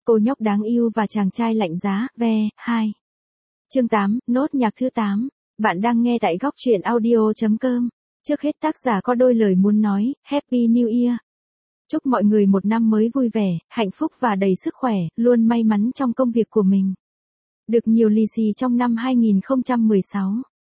Cô nhóc đáng yêu và chàng trai lạnh giá, ve, 2. Chương 8, nốt nhạc thứ 8. Bạn đang nghe tại góc truyện audio.com. Trước hết tác giả có đôi lời muốn nói, Happy New Year. Chúc mọi người một năm mới vui vẻ, hạnh phúc và đầy sức khỏe, luôn may mắn trong công việc của mình. Được nhiều lì xì trong năm 2016.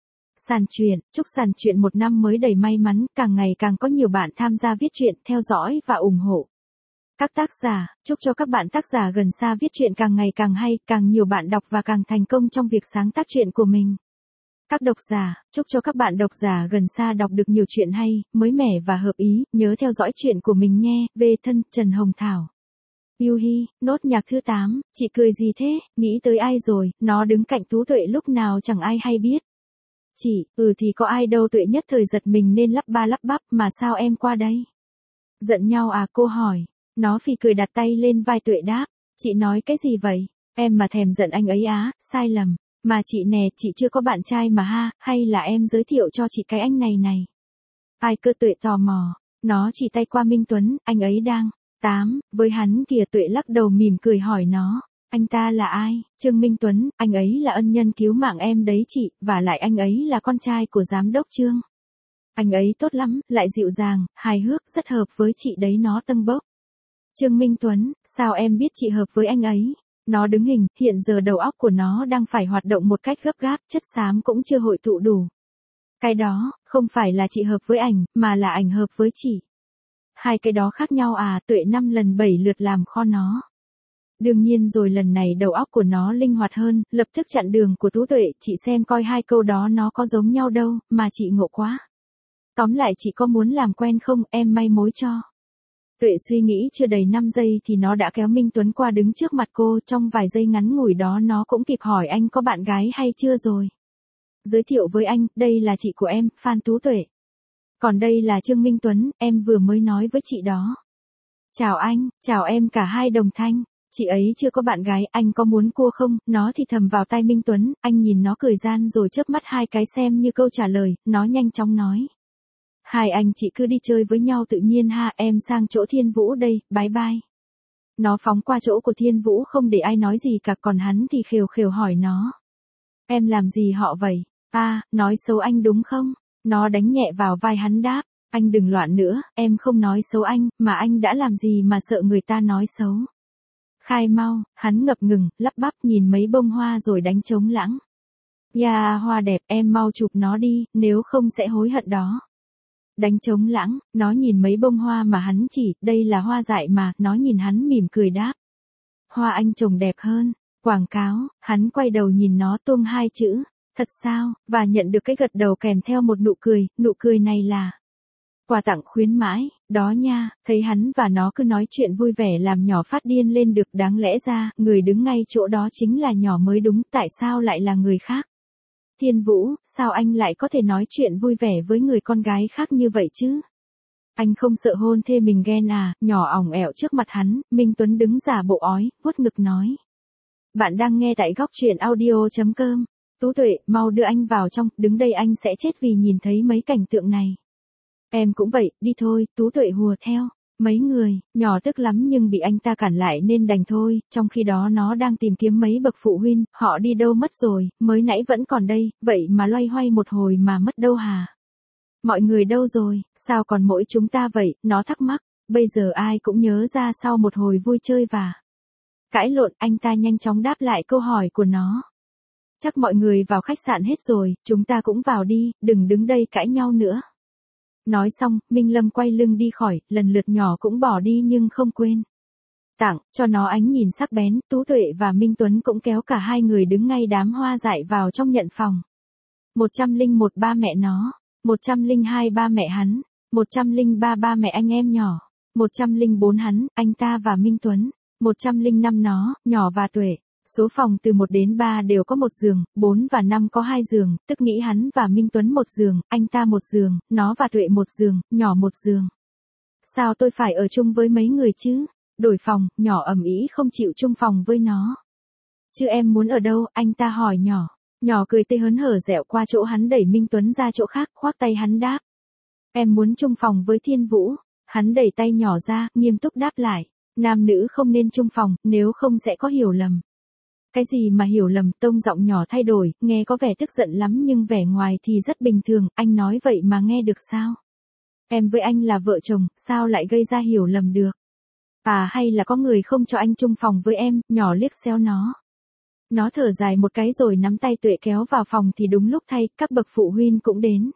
Sàn truyện, chúc sàn truyện một năm mới đầy may mắn, càng ngày càng có nhiều bạn tham gia viết truyện, theo dõi và ủng hộ. Các tác giả, chúc cho các bạn tác giả gần xa viết truyện càng ngày càng hay, càng nhiều bạn đọc và càng thành công trong việc sáng tác truyện của mình. Các độc giả, chúc cho các bạn độc giả gần xa đọc được nhiều truyện hay, mới mẻ và hợp ý, nhớ theo dõi truyện của mình nhé. Về thân, Trần Hồng Thảo. Yêu Hi, nốt nhạc thứ 8, chị cười gì thế, nghĩ tới ai rồi, nó đứng cạnh Tú Tuệ lúc nào chẳng ai hay biết. Chị, thì có ai đâu. Tuệ nhất thời giật mình nên lắp ba lắp bắp, mà sao em qua đây? Giận nhau à, cô hỏi. Nó phì cười đặt tay lên vai Tuệ đáp. Chị nói cái gì vậy? Em mà thèm giận anh ấy á, sai lầm. Mà chị nè, chị chưa có bạn trai mà ha, hay là em giới thiệu cho chị cái anh này. Ai cơ? Tuệ tò mò. Nó chỉ tay qua Minh Tuấn, anh ấy đang 8, với hắn kìa. Tuệ lắc đầu mỉm cười hỏi nó. Anh ta là ai? Trương Minh Tuấn, anh ấy là ân nhân cứu mạng em đấy chị, và lại anh ấy là con trai của giám đốc Trương. Anh ấy tốt lắm, lại dịu dàng, hài hước, rất hợp với chị đấy. Nó tâng bốc. Trương Minh Tuấn, sao em biết chị hợp với anh ấy? Nó đứng hình, hiện giờ đầu óc của nó đang phải hoạt động một cách gấp gáp, chất xám cũng chưa hội tụ đủ. Cái đó, không phải là chị hợp với ảnh, mà là ảnh hợp với chị. Hai cái đó khác nhau à? Tuệ 5 lần 7 lượt làm kho nó. Đương nhiên rồi, lần này đầu óc của nó linh hoạt hơn, lập tức chặn đường của Tú Tuệ. Chị xem coi hai câu đó nó có giống nhau đâu, mà chị ngộ quá. Tóm lại chị có muốn làm quen không, em may mối cho. Tuệ suy nghĩ chưa đầy 5 giây thì nó đã kéo Minh Tuấn qua đứng trước mặt cô. Trong vài giây ngắn ngủi đó nó cũng kịp hỏi anh có bạn gái hay chưa rồi. Giới thiệu với anh, đây là chị của em, Phan Tú Tuệ. Còn đây là Trương Minh Tuấn, em vừa mới nói với chị đó. Chào anh, chào em cả hai đồng thanh. Chị ấy chưa có bạn gái, anh có muốn cua không? Nó thì thầm vào tai Minh Tuấn, anh nhìn nó cười gian rồi chớp mắt hai cái xem như câu trả lời. Nó nhanh chóng nói. Hai anh chị cứ đi chơi với nhau tự nhiên ha, em sang chỗ Thiên Vũ đây, bye bye. Nó phóng qua chỗ của Thiên Vũ không để ai nói gì cả, còn hắn thì khều khều hỏi nó. Em làm gì họ vậy? Nói xấu anh đúng không? Nó đánh nhẹ vào vai hắn đáp. Anh đừng loạn nữa, em không nói xấu anh, mà anh đã làm gì mà sợ người ta nói xấu. Khai mau, hắn ngập ngừng, lắp bắp nhìn mấy bông hoa rồi đánh trống lãng. Yeah, hoa đẹp, em mau chụp nó đi, nếu không sẽ hối hận đó. Đánh trống lãng, nó nhìn mấy bông hoa mà hắn chỉ, đây là hoa dại mà. Nó nhìn hắn mỉm cười đáp. Hoa anh trồng đẹp hơn. Quảng cáo, hắn quay đầu nhìn nó tuông hai chữ. Thật sao? Và nhận được cái gật đầu kèm theo một nụ cười này là quà tặng khuyến mãi, đó nha. Thấy hắn và nó cứ nói chuyện vui vẻ làm nhỏ phát điên lên được. Đáng lẽ ra, người đứng ngay chỗ đó chính là nhỏ mới đúng, tại sao lại là người khác? Thiên Vũ, sao anh lại có thể nói chuyện vui vẻ với người con gái khác như vậy chứ? Anh không sợ hôn thê mình ghen à? Nhỏ ỏng ẻo trước mặt hắn. Minh Tuấn đứng giả bộ ói, vuốt ngực nói. Bạn đang nghe tại góc truyện audio.com. Tú Tuệ, mau đưa anh vào trong, đứng đây anh sẽ chết vì nhìn thấy mấy cảnh tượng này. Em cũng vậy, đi thôi. Tú Tuệ hùa theo. Mấy người, nhỏ tức lắm nhưng bị anh ta cản lại nên đành thôi. Trong khi đó nó đang tìm kiếm mấy bậc phụ huynh. Họ đi đâu mất rồi, mới nãy vẫn còn đây, vậy mà loay hoay một hồi mà mất đâu hả? Mọi người đâu rồi, sao còn mỗi chúng ta vậy? Nó thắc mắc. Bây giờ ai cũng nhớ ra sau một hồi vui chơi và cãi lộn. Anh ta nhanh chóng đáp lại câu hỏi của nó. Chắc mọi người vào khách sạn hết rồi, chúng ta cũng vào đi, đừng đứng đây cãi nhau nữa. Nói xong, Minh Lâm quay lưng đi khỏi, lần lượt nhỏ cũng bỏ đi nhưng không quên tặng cho nó ánh nhìn sắc bén. Tú Tuệ và Minh Tuấn cũng kéo cả hai người đứng ngay đám hoa dại vào trong nhận phòng. 101 ba mẹ nó, 102 ba mẹ hắn, 103 ba mẹ anh em nhỏ, 104 hắn, anh ta và Minh Tuấn, 105 nó, nhỏ và Tuệ. Số phòng từ 1 đến 3 đều có một giường, 4 và 5 có 2 giường, tức nghĩ hắn và Minh Tuấn một giường, anh ta một giường, nó và Tuệ một giường, nhỏ một giường. Sao tôi phải ở chung với mấy người chứ? Đổi phòng, nhỏ ầm ĩ không chịu chung phòng với nó. Chứ em muốn ở đâu? Anh ta hỏi nhỏ. Nhỏ cười tươi hớn hở dẹo qua chỗ hắn đẩy Minh Tuấn ra chỗ khác, khoác tay hắn đáp. Em muốn chung phòng với Thiên Vũ. Hắn đẩy tay nhỏ ra, nghiêm túc đáp lại. Nam nữ không nên chung phòng, nếu không sẽ có hiểu lầm. Cái gì mà hiểu lầm, tông giọng nhỏ thay đổi, nghe có vẻ tức giận lắm nhưng vẻ ngoài thì rất bình thường, anh nói vậy mà nghe được sao? Em với anh là vợ chồng, sao lại gây ra hiểu lầm được? À hay là có người không cho anh chung phòng với em, nhỏ liếc xéo nó. Nó thở dài một cái rồi nắm tay Tuệ kéo vào phòng thì đúng lúc thay, các bậc phụ huynh cũng đến.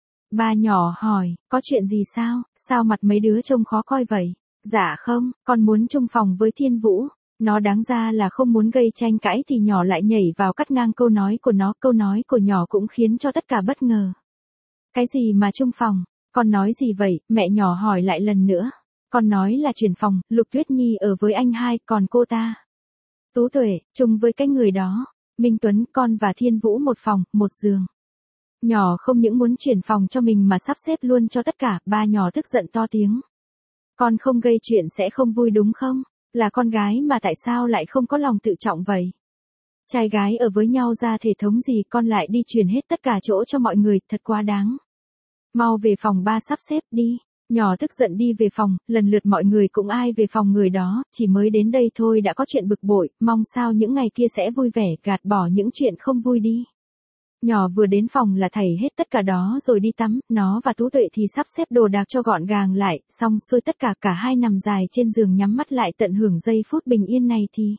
Ba nhỏ hỏi, có chuyện gì sao, sao mặt mấy đứa trông khó coi vậy? Dạ không, con muốn chung phòng với Thiên Vũ. Nó đáng ra là không muốn gây tranh cãi thì nhỏ lại nhảy vào cắt ngang câu nói của nó. Câu nói của nhỏ cũng khiến cho tất cả bất ngờ. Cái gì mà chung phòng? Con nói gì vậy? Mẹ nhỏ hỏi lại lần nữa. Con nói là chuyển phòng, Lục Tuyết Nhi ở với anh hai, còn cô ta. Tú Tuệ, chung với cái người đó. Minh Tuấn, con và Thiên Vũ một phòng, một giường. Nhỏ không những muốn chuyển phòng cho mình mà sắp xếp luôn cho tất cả. Ba nhỏ tức giận to tiếng. Con không gây chuyện sẽ không vui đúng không? Là con gái mà tại sao lại không có lòng tự trọng vậy? Trai gái ở với nhau ra thể thống gì con lại đi chuyển hết tất cả chỗ cho mọi người, thật quá đáng. Mau về phòng ba sắp xếp đi. Nhỏ tức giận đi về phòng, lần lượt mọi người cũng ai về phòng người đó, chỉ mới đến đây thôi đã có chuyện bực bội, mong sao những ngày kia sẽ vui vẻ, gạt bỏ những chuyện không vui đi. Nhỏ vừa đến phòng là thảy hết tất cả đó rồi đi tắm, nó và Tú Tuệ thì sắp xếp đồ đạc cho gọn gàng lại, xong xuôi tất cả cả hai nằm dài trên giường nhắm mắt lại tận hưởng giây phút bình yên này thì.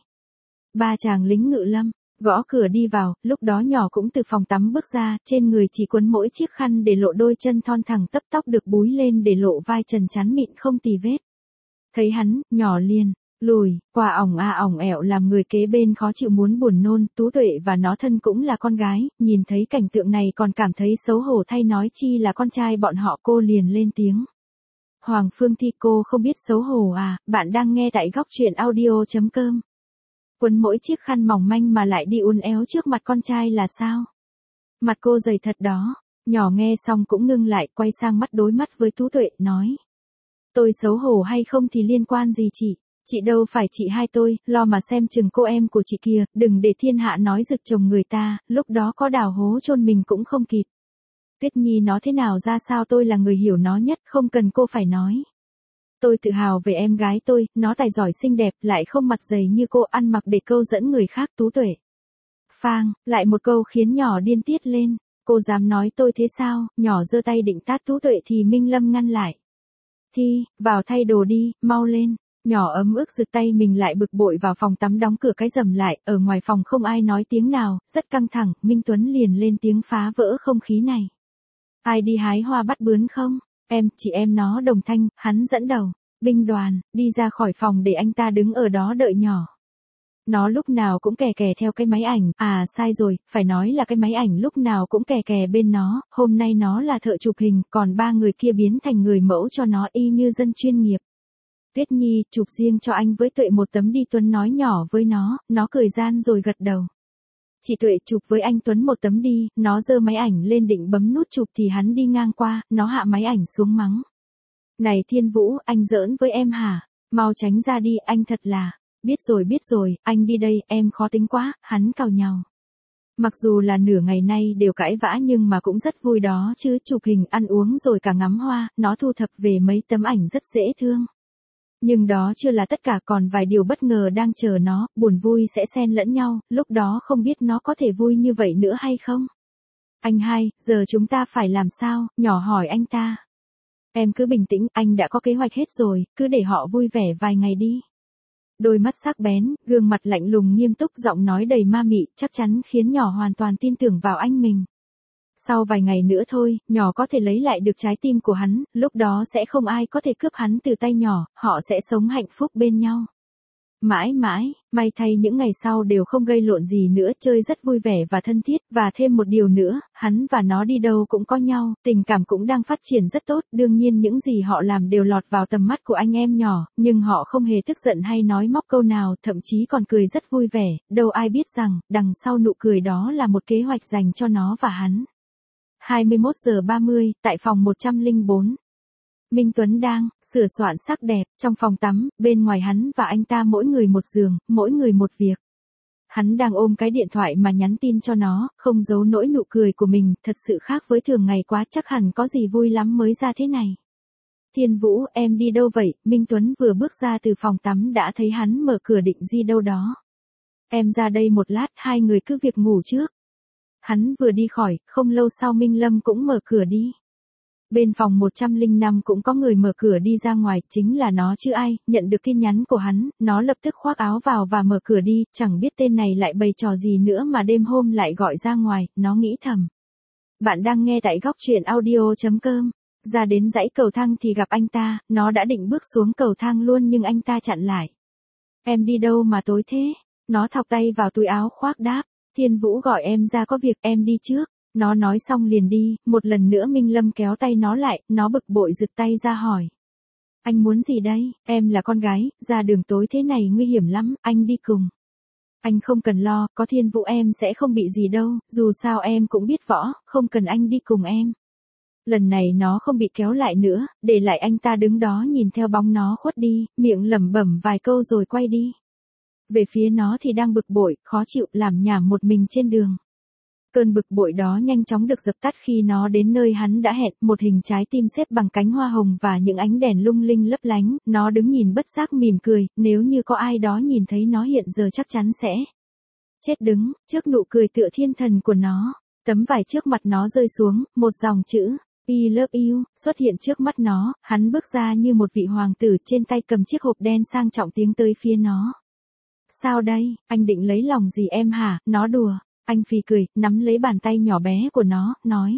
Ba chàng lính ngự lâm, gõ cửa đi vào, lúc đó nhỏ cũng từ phòng tắm bước ra, trên người chỉ quấn mỗi chiếc khăn để lộ đôi chân thon thẳng tấp tóc được búi lên để lộ vai trần trắng mịn không tì vết. Thấy hắn, nhỏ liền. Lùi, qua ỏng ẻo làm người kế bên khó chịu muốn buồn nôn, Tú Tuệ và nó thân cũng là con gái, nhìn thấy cảnh tượng này còn cảm thấy xấu hổ thay nói chi là con trai bọn họ. Cô liền lên tiếng. Hoàng Phương Thi, cô không biết xấu hổ à? Bạn đang nghe tại góc truyện audio.com. Quấn mỗi chiếc khăn mỏng manh mà lại đi uốn éo trước mặt con trai là sao? Mặt cô dày thật đó. Nhỏ nghe xong cũng ngưng lại, quay sang mắt đối mắt với Tú Tuệ, nói. Tôi xấu hổ hay không thì liên quan gì chị? Chị đâu phải chị hai tôi, lo mà xem chừng cô em của chị kia, đừng để thiên hạ nói rực chồng người ta, lúc đó có đào hố chôn mình cũng không kịp. Tuyết Nhi nó thế nào ra sao tôi là người hiểu nó nhất, không cần cô phải nói. Tôi tự hào về em gái tôi, nó tài giỏi xinh đẹp, lại không mặt dày như cô, ăn mặc để câu dẫn người khác. Tú Tuệ. Phang, lại một câu khiến nhỏ điên tiết lên. Cô dám nói tôi thế sao? Nhỏ giơ tay định tát Tú Tuệ thì Minh Lâm ngăn lại. Thi, vào thay đồ đi, mau lên. Nhỏ ấm ức giật tay mình lại bực bội vào phòng tắm đóng cửa cái rầm lại, ở ngoài phòng không ai nói tiếng nào, rất căng thẳng, Minh Tuấn liền lên tiếng phá vỡ không khí này. Ai đi hái hoa bắt bướm không? Em, chị em nó đồng thanh, hắn dẫn đầu. Binh Đoàn, đi ra khỏi phòng để anh ta đứng ở đó đợi nhỏ. Nó lúc nào cũng kè kè theo cái máy ảnh, à sai rồi, phải nói là cái máy ảnh lúc nào cũng kè kè bên nó, hôm nay nó là thợ chụp hình, còn ba người kia biến thành người mẫu cho nó y như dân chuyên nghiệp. Tuyết Nhi, chụp riêng cho anh với Tuệ một tấm đi, Tuấn nói nhỏ với nó cười gian rồi gật đầu. Chị Tuệ, chụp với anh Tuấn một tấm đi, nó giơ máy ảnh lên định bấm nút chụp thì hắn đi ngang qua, nó hạ máy ảnh xuống mắng. Này Thiên Vũ, anh giỡn với em hả? Mau tránh ra đi, anh thật là. Biết rồi, anh đi đây, em khó tính quá, hắn càu nhàu. Mặc dù là nửa ngày nay đều cãi vã nhưng mà cũng rất vui đó chứ, chụp hình ăn uống rồi cả ngắm hoa, nó thu thập về mấy tấm ảnh rất dễ thương. Nhưng đó chưa là tất cả, còn vài điều bất ngờ đang chờ nó, buồn vui sẽ xen lẫn nhau, lúc đó không biết nó có thể vui như vậy nữa hay không? Anh hai, giờ chúng ta phải làm sao? Nhỏ hỏi anh ta. Em cứ bình tĩnh, anh đã có kế hoạch hết rồi, cứ để họ vui vẻ vài ngày đi. Đôi mắt sắc bén, gương mặt lạnh lùng nghiêm túc, giọng nói đầy ma mị, chắc chắn khiến nhỏ hoàn toàn tin tưởng vào anh mình. Sau vài ngày nữa thôi, nhỏ có thể lấy lại được trái tim của hắn, lúc đó sẽ không ai có thể cướp hắn từ tay nhỏ, họ sẽ sống hạnh phúc bên nhau. Mãi mãi, may thay những ngày sau đều không gây lộn gì nữa, chơi rất vui vẻ và thân thiết, và thêm một điều nữa, hắn và nó đi đâu cũng có nhau, tình cảm cũng đang phát triển rất tốt, đương nhiên những gì họ làm đều lọt vào tầm mắt của anh em nhỏ, nhưng họ không hề tức giận hay nói móc câu nào, thậm chí còn cười rất vui vẻ, đâu ai biết rằng, đằng sau nụ cười đó là một kế hoạch dành cho nó và hắn. 21:30, tại phòng 104. Minh Tuấn đang sửa soạn sắc đẹp trong phòng tắm, bên ngoài hắn và anh ta mỗi người một giường, mỗi người một việc. Hắn đang ôm cái điện thoại mà nhắn tin cho nó, không giấu nỗi nụ cười của mình, thật sự khác với thường ngày quá, chắc hẳn có gì vui lắm mới ra thế này. Thiên Vũ, em đi đâu vậy? Minh Tuấn vừa bước ra từ phòng tắm đã thấy hắn mở cửa định đi đâu đó. Em ra đây một lát, hai người cứ việc ngủ trước. Hắn vừa đi khỏi, không lâu sau Minh Lâm cũng mở cửa đi. Bên phòng 105 cũng có người mở cửa đi ra ngoài, chính là nó chứ ai, nhận được tin nhắn của hắn, nó lập tức khoác áo vào và mở cửa đi, chẳng biết tên này lại bày trò gì nữa mà đêm hôm lại gọi ra ngoài, nó nghĩ thầm. Bạn đang nghe tại góc truyện audio.com. Ra đến dãy cầu thang thì gặp anh ta, nó đã định bước xuống cầu thang luôn nhưng anh ta chặn lại. Em đi đâu mà tối thế? Nó thọc tay vào túi áo khoác đáp. Thiên Vũ gọi em ra có việc, em đi trước. Nó nói xong liền đi, một lần nữa Minh Lâm kéo tay nó lại, nó bực bội giựt tay ra hỏi. Anh muốn gì đây? Em là con gái, ra đường tối thế này nguy hiểm lắm, anh đi cùng. Anh không cần lo, có Thiên Vũ em sẽ không bị gì đâu, dù sao em cũng biết võ, không cần anh đi cùng em. Lần này nó không bị kéo lại nữa, để lại anh ta đứng đó nhìn theo bóng nó khuất đi, miệng lẩm bẩm vài câu rồi quay đi. Về phía nó thì đang bực bội, khó chịu, làm nhảm một mình trên đường. Cơn bực bội đó nhanh chóng được dập tắt khi nó đến nơi hắn đã hẹn, một hình trái tim xếp bằng cánh hoa hồng và những ánh đèn lung linh lấp lánh, nó đứng nhìn bất giác mỉm cười, nếu như có ai đó nhìn thấy nó hiện giờ chắc chắn sẽ chết đứng, trước nụ cười tựa thiên thần của nó. Tấm vải trước mặt nó rơi xuống, một dòng chữ, I love you, xuất hiện trước mắt nó, hắn bước ra như một vị hoàng tử trên tay cầm chiếc hộp đen sang trọng tiến tới phía nó. Sao đây, anh định lấy lòng gì em hả, nó đùa. Anh phì cười, nắm lấy bàn tay nhỏ bé của nó, nói.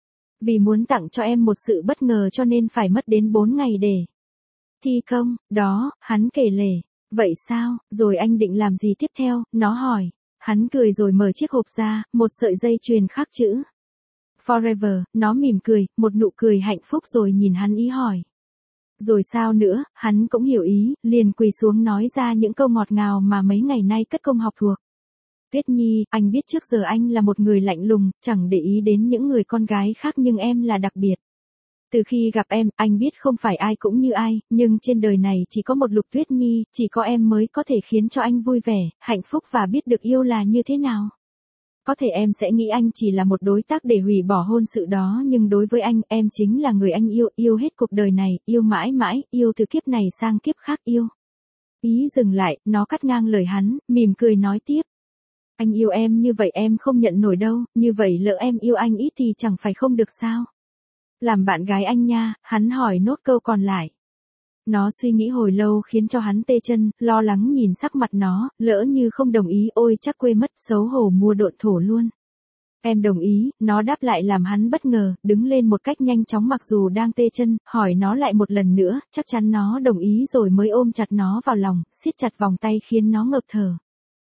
Vì muốn tặng cho em một sự bất ngờ cho nên phải mất đến 4 ngày để thi công, đó, hắn kể lể. Vậy sao, rồi anh định làm gì tiếp theo, nó hỏi. Hắn cười rồi mở chiếc hộp ra, một sợi dây chuyền khắc chữ Forever, nó mỉm cười, một nụ cười hạnh phúc rồi nhìn hắn ý hỏi. Rồi sao nữa, hắn cũng hiểu ý, liền quỳ xuống nói ra những câu ngọt ngào mà mấy ngày nay cất công học thuộc. Tuyết Nhi, anh biết trước giờ anh là một người lạnh lùng, chẳng để ý đến những người con gái khác nhưng em là đặc biệt. Từ khi gặp em, anh biết không phải ai cũng như ai, nhưng trên đời này chỉ có một Lục Tuyết Nhi, chỉ có em mới có thể khiến cho anh vui vẻ, hạnh phúc và biết được yêu là như thế nào. Có thể em sẽ nghĩ anh chỉ là một đối tác để hủy bỏ hôn sự đó nhưng đối với anh, em chính là người anh yêu, yêu hết cuộc đời này, yêu mãi mãi, yêu từ kiếp này sang kiếp khác yêu. Ý dừng lại, nó cắt ngang lời hắn, mỉm cười nói tiếp. Anh yêu em như vậy em không nhận nổi đâu, như vậy lỡ em yêu anh ít thì chẳng phải không được sao? Làm bạn gái anh nha, hắn hỏi nốt câu còn lại. Nó suy nghĩ hồi lâu khiến cho hắn tê chân, lo lắng nhìn sắc mặt nó, lỡ như không đồng ý ôi chắc quê mất xấu hổ mua độn thổ luôn. Em đồng ý, nó đáp lại làm hắn bất ngờ, đứng lên một cách nhanh chóng mặc dù đang tê chân, hỏi nó lại một lần nữa, chắc chắn nó đồng ý rồi mới ôm chặt nó vào lòng, siết chặt vòng tay khiến nó ngợp thở.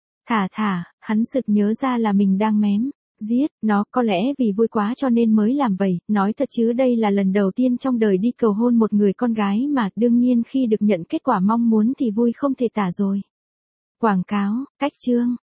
Thả, hắn sực nhớ ra là mình đang mém. Giết, nó có lẽ vì vui quá cho nên mới làm vậy, nói thật chứ đây là lần đầu tiên trong đời đi cầu hôn một người con gái mà đương nhiên khi được nhận kết quả mong muốn thì vui không thể tả rồi. Quảng cáo, cách chương.